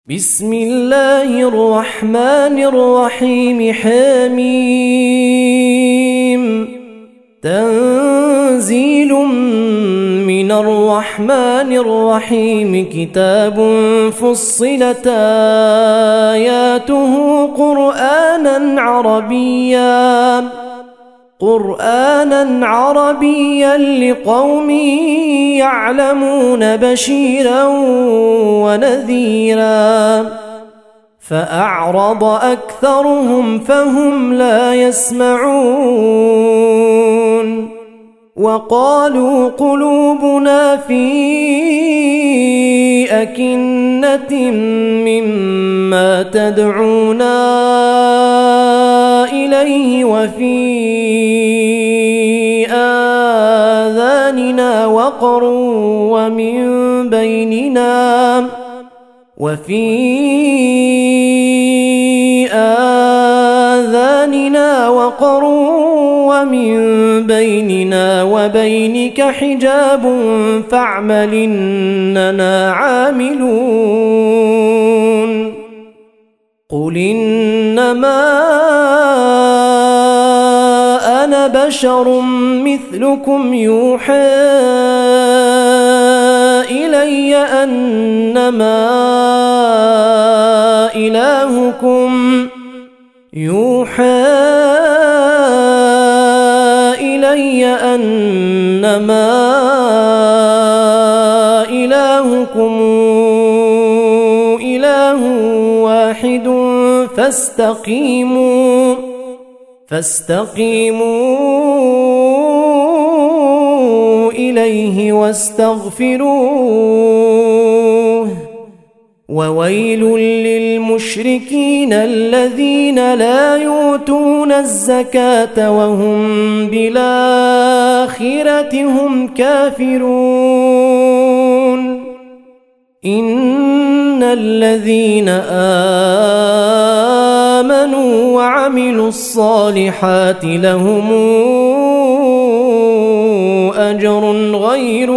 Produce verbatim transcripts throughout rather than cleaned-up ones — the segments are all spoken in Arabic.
بسم الله الرحمن الرحيم. حميم. تنزيل من الرحمن الرحيم. كتاب فصلت آياته قرآنا عربيا قرآنا عربيا لقوم يعلمون بشيرا ونذيرا. فأعرض أكثرهم فهم لا يسمعون. وقالوا قلوبنا في أكنة مما تدعونا إليه وفي آذاننا وقر ومن بيننا وفي آذاننا وقر ومن بيننا وبينك حجاب فاعمل إننا عاملون. قل إنما أنا بشر مثلكم يوحى إلي أنما إلهكم يوحى إلي أنما إلهكم إله واحد فاستقيموا فاستقيموا إليه واستغفروه. وويل للمشركين الذين لا يؤتون الزكاة وهم بالآخرة هم كافرون. إن الذين آمنوا وعملوا الصالحات لهم أجر غير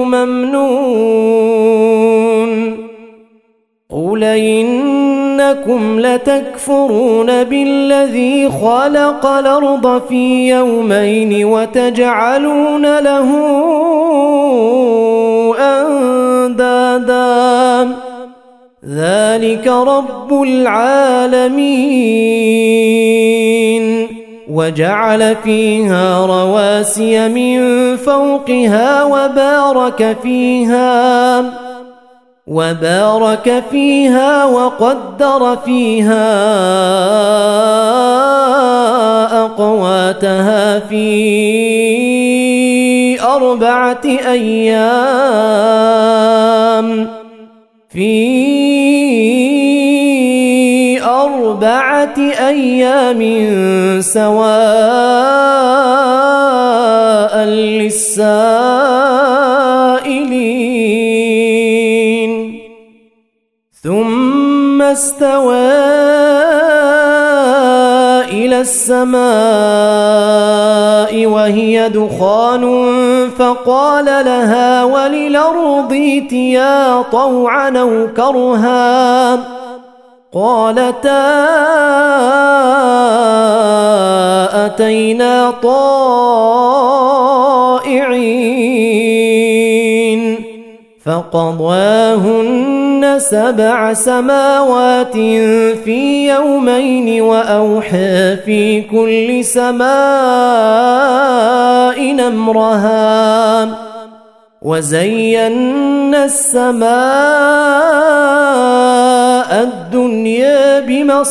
ممنون. قل إنكم لتكفرون بالذي خلق الأرض في يومين وتجعلون له أندادا ذلك رب العالمين. وجعل فيها رواسي من فوقها وبارك فيها وبارك فيها وقدر فيها أقواتها في أربعة أيام في أربعة أيام سواء للسائلين. ثم استوى إلى السماء وهي دخان فقال لها وللأرض ائتيا طوعا أو كرها قالتا أتينا طائعين. فقضاهن سبع سماوات في يومين وأوحى في كل سماء أمرها وزينا السماء الدنيا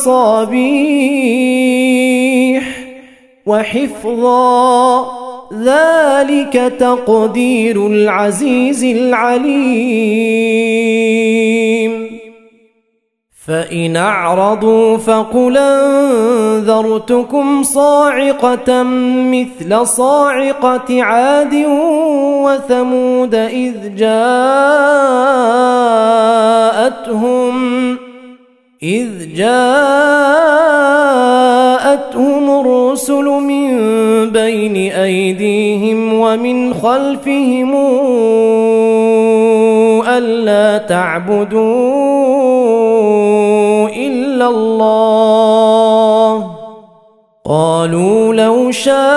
بمصابيح وحفظا ذلك تقدير العزيز العليم. فإن أعرضوا فقل أنذرتكم صاعقة مثل صاعقة عاد وثمود إذ جاءتهم إذ جاءتهم الرسل من بين أيديهم ومن خلفهم ألا تعبدوا وقالوا لو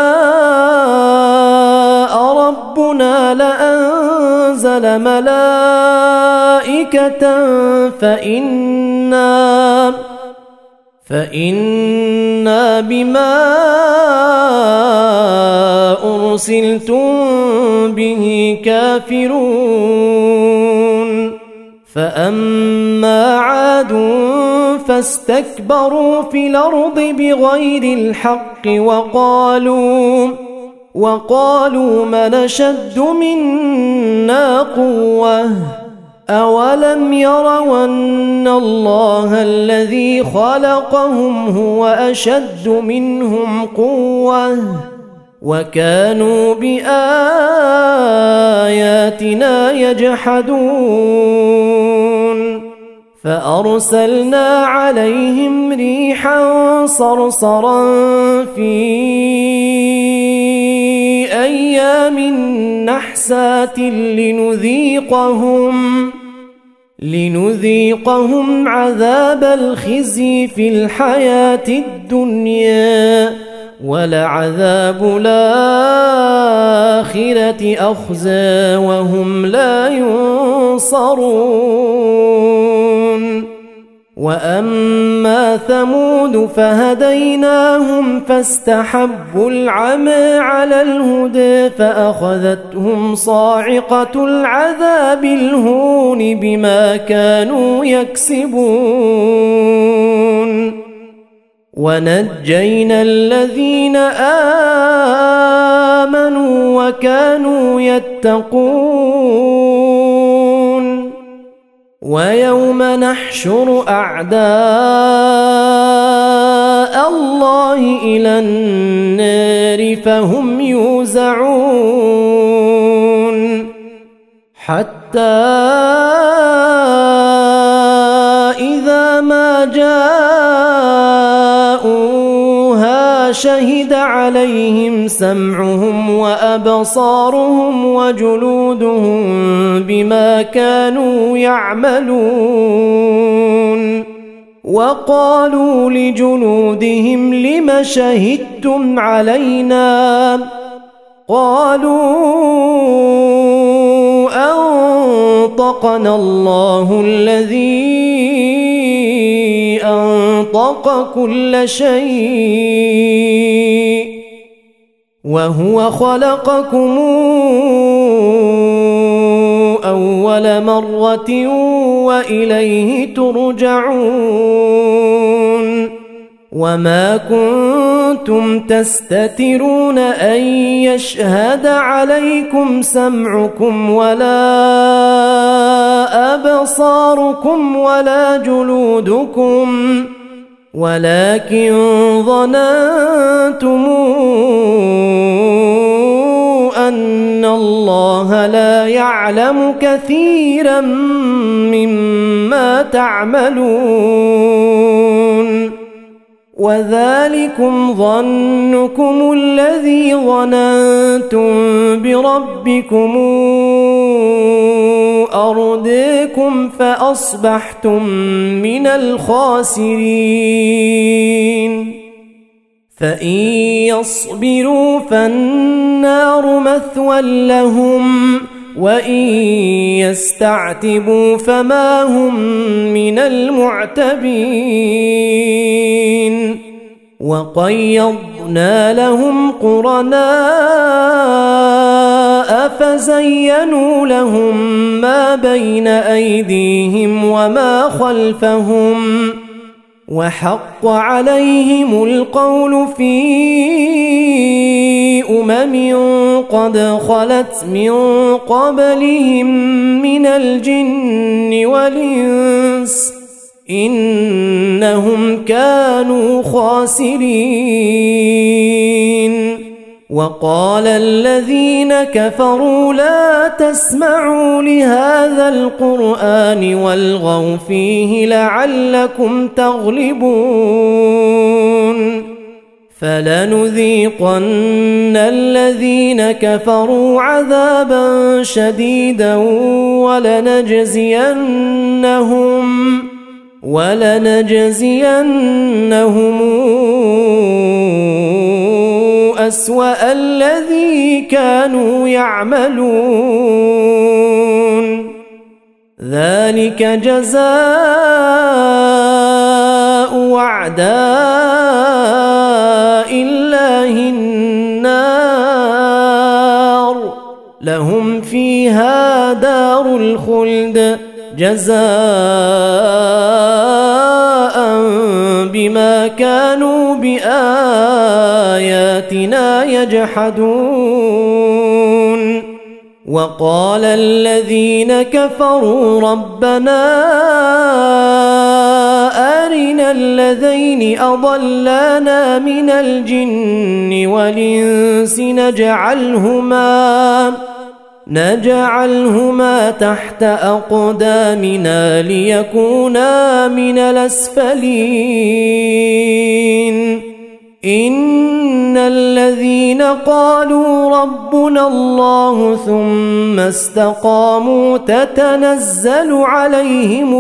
شاء ربنا لأنزل ملائكة فإنا فإنا بما أرسلتم به كافرون فأما عاد فاستكبروا في الأرض بغير الحق وقالوا وقالوا من أشد منا قوة أولم يروا أن الله الذي خلقهم هو أشد منهم قوة وكانوا بآياتنا يجحدون فأرسلنا عليهم ريحا صرصرا في أيام نحسات لنذيقهم لنذيقهم عذاب الخزي في الحياة الدنيا ولعذاب الآخرة أخزى وهم لا ينصرون وأما ثمود فهديناهم فاستحبوا العمى على الهدى فأخذتهم صاعقة العذاب الهون بما كانوا يكسبون ونجينا الذين آمنوا وكانوا يتقون ويوم نحشر أعداء الله إلى النار فهم يوزعون حتى إذا ما جاءوها شهد عليهم سمعهم وأبصارهم وجلودهم بما كانوا يعملون وقالوا لجلودهم لم شهدتم علينا قالوا أنطقنا الله الذي أنطق كل شيء وهو خلقكم أول مرة وإليه ترجعون وما كنتم تستترون أن يشهد عليكم سمعكم ولا أبصاركم ولا جلودكم ولكن ظننتم أن الله لا يعلم كثيرا مما تعملون وذلكم ظنكم الذي ظننتم بربكم أرديكم فأصبحتم من الخاسرين فإن يصبروا فالنار مثوى لهم وإن يستعتبوا فما هم من المعتبين وقيضنا لهم قرناء فزينوا لهم ما بين أيديهم وما خلفهم وحق عليهم القول في أمم قد خلت من قبلهم من الجن والإنس إنهم كانوا خاسرين وقال الذين كفروا لا تسمعوا لهذا القرآن والغوا فيه لعلكم تغلبون فلنذيقن الذين كفروا عذابا شديدا ولنجزينهم ولنجزينهم أسوأ الذي كانوا يعملون ذلك جزاء أعداء الله النار لهم فيها دار الخلد جزاء بما كانوا بآياتنا يجحدون وقال الذين كفروا ربنا أرنا الذين أضلانا من الجن والإنس نجعلهما نجعلهما تحت أقدامنا ليكونا من الأسفلين إن الذين قالوا ربنا الله ثم استقاموا تتنزل عليهم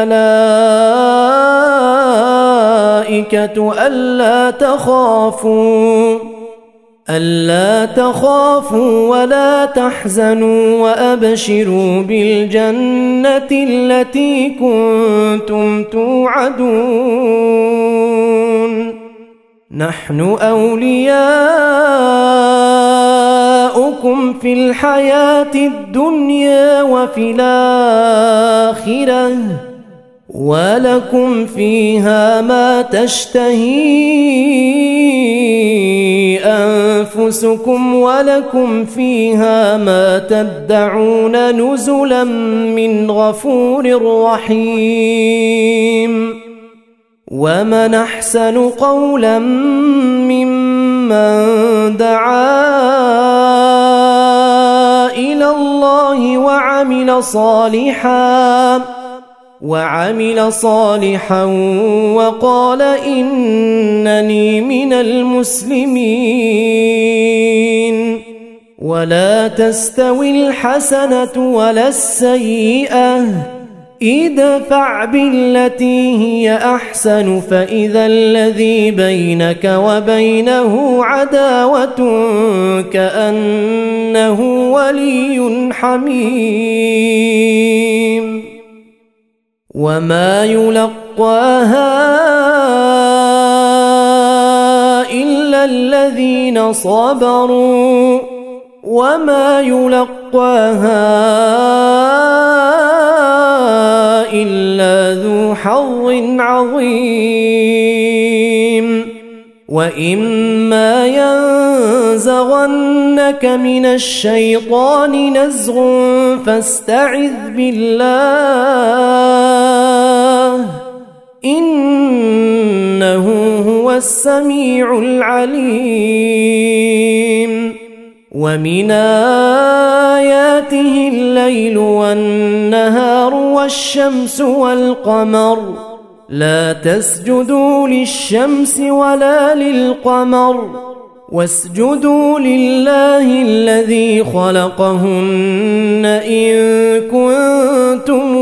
الملائكة ألا تخافوا ألا تخافوا ولا تحزنوا وأبشروا بالجنة التي كنتم توعدون نحن أولياؤكم في الحياة الدنيا وفي الآخرة ولكم فيها ما تشتهي أنفسكم ولكم فيها ما تدعون نزلا من غفور رحيم ومن أحسن قولا ممن دعا إلى الله وعمل صالحا وعمل صالحا وقال إنني من المسلمين ولا تستوي الحسنة ولا السيئة ادفع بالتي هي أحسن فإذا الذي بينك وبينه عداوة كأنه ولي حميم وما يلقاها إلا الذين صبروا وما يلقاها إلا ذو حظ عظيم وإما ينزغنك من الشيطان نزغ فاستعذ بالله إنه هو السميع العليم ومن آياته الليل والنهار والشمس والقمر لا تسجدوا للشمس ولا للقمر واسجدوا لله الذي خلقهن إن كنتم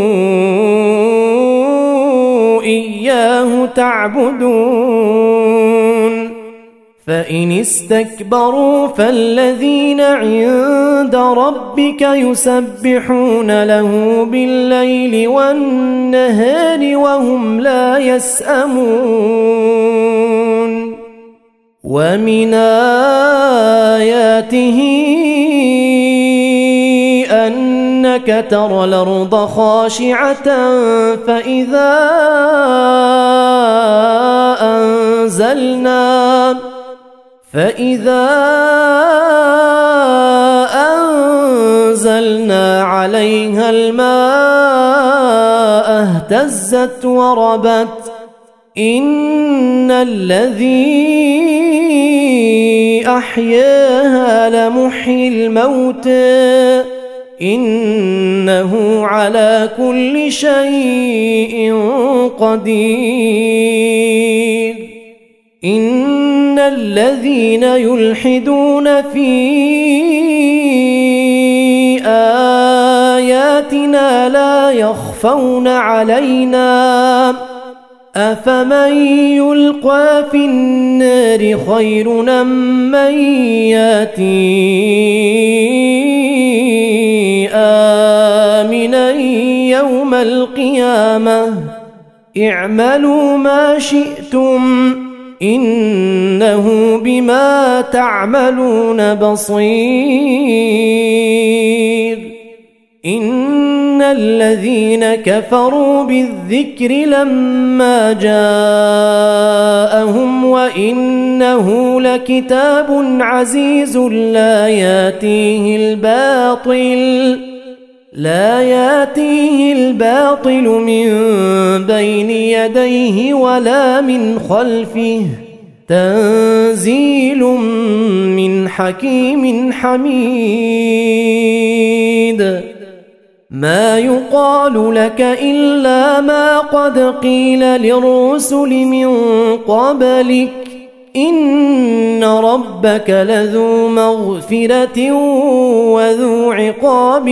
إياه تعبدون فإن استكبروا فالذين عند ربك يسبحون له بالليل والنهار وهم لا يسأمون ومن آياته أنك ترى الأرض خاشعة فإذا أنزلنا فإذا أنزلنا عليها الماء اهتزت وربت إن الذي أحياها لمحيي الموتى إنه على كل شيء قدير إن الذين يلحدون في آياتنا لا يخفون علينا أفمن يلقى في النار خير أم من ياتي آمنا يوم القيامة اعملوا ما شئتم إنه بما تعملون بصير. إن الذين كفروا بالذكر لما جاءهم وإنه لكتاب عزيز لا ياتيه الباطل لا ياتيه الباطل من بين يديه ولا من خلفه تنزيل من حكيم حميد. ما يقال لك إلا ما قد قيل للرسل من قبلك إن ربك لذو مغفرة وذو عقاب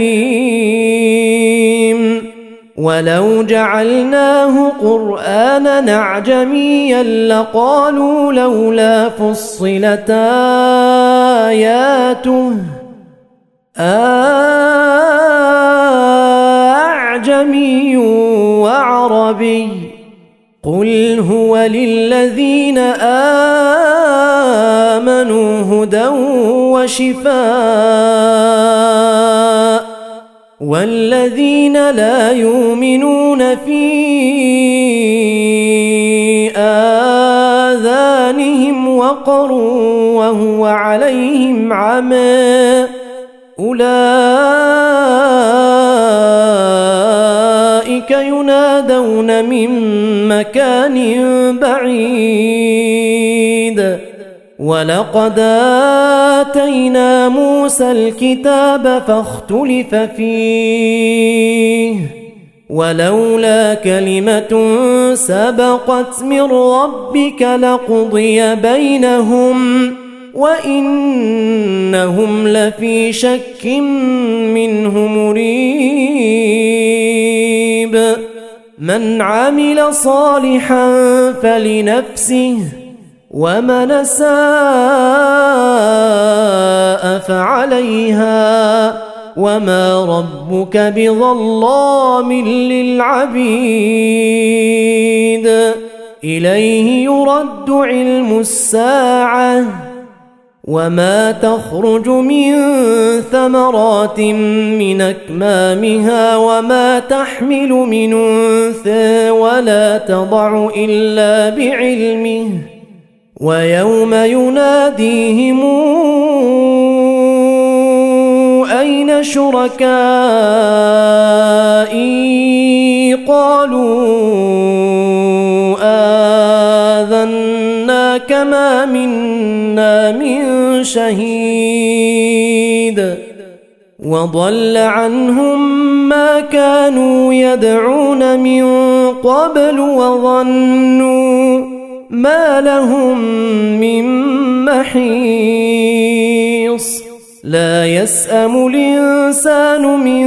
أليم. ولو جعلناه قرآنا أعجميا لقالوا لولا فصلت آياته أعجمي وعربي قل هو للذين آمنوا هدى وشفاء والذين لا يؤمنون في آذانهم وقر وهو عليهم عمى أولئك ينادون من مكان بعيد. ولقد آتينا موسى الكتاب فاختلف فيه ولولا كلمة سبقت من ربك لقضي بينهم وإنهم لفي شك منه مريب. من عمل صالحا فلنفسه ومن أساء فعليها وما ربك بظلام للعبيد. إليه يرد علم الساعة وما تخرج من ثمرات من أكمامها وما تحمل من أنثى ولا تضع إلا بعلمه ويوم يناديهم أين شركائي قالوا آذناك ما منا من شهيد. وضل عنهم ما كانوا يدعون من قبل وظنوا ما لهم من محيص. لا يسأم الإنسان من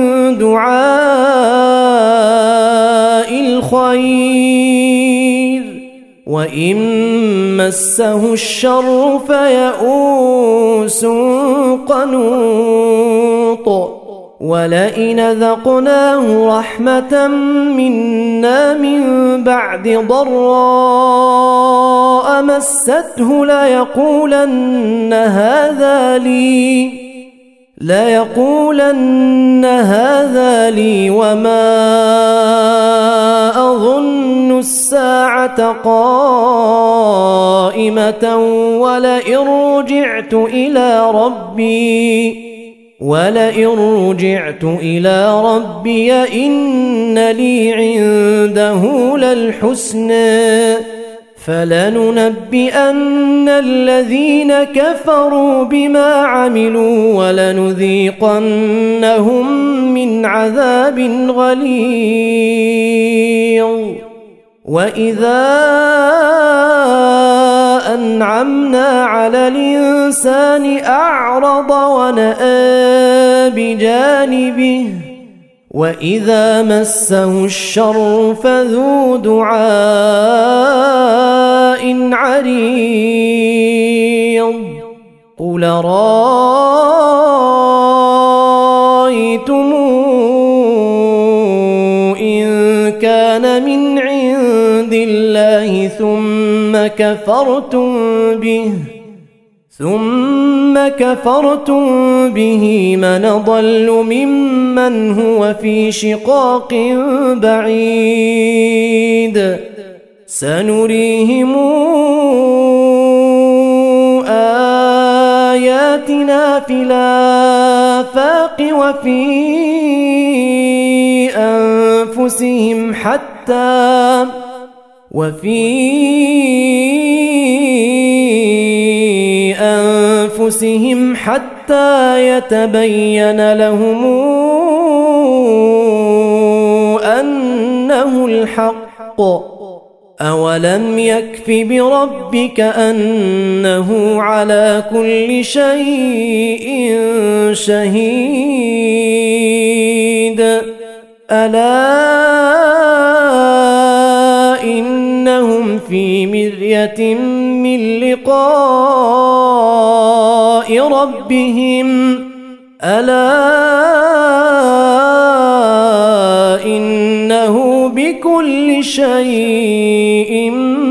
دعاء الخير وإن مسه الشر فيئوس قنوط. ولئن ذقناه رحمة منا من بعد ضراء مسته ليقولن هذا لي ليقولن هذا لي وما أظن الساعة قائمة ولئن رجعت إلى ربي ولئن رجعت إلى ربي إن لي عنده للحسنى فلننبئن الذين كفروا بما عملوا ولنذيقنهم من عذاب غليظ. وإذا أنعمنا على الإنسان أعرض ونأى بجانبه وإذا مسه الشر فذو دعاء عريض قل رأيتم إن كان من عند الله ثم كفرتم به ثم كفرتم به من ضل ممن هو في شقاق بعيد سنريهم آياتنا في الآفاق وفي أنفسهم حتى وفي أنفسهم حتى يتبين لهم أنه الحق أولم يكف بربك أنه على كل شيء شهيد ألا إنهم في مرية من لقاء ربهم ألا إنه بكل شيء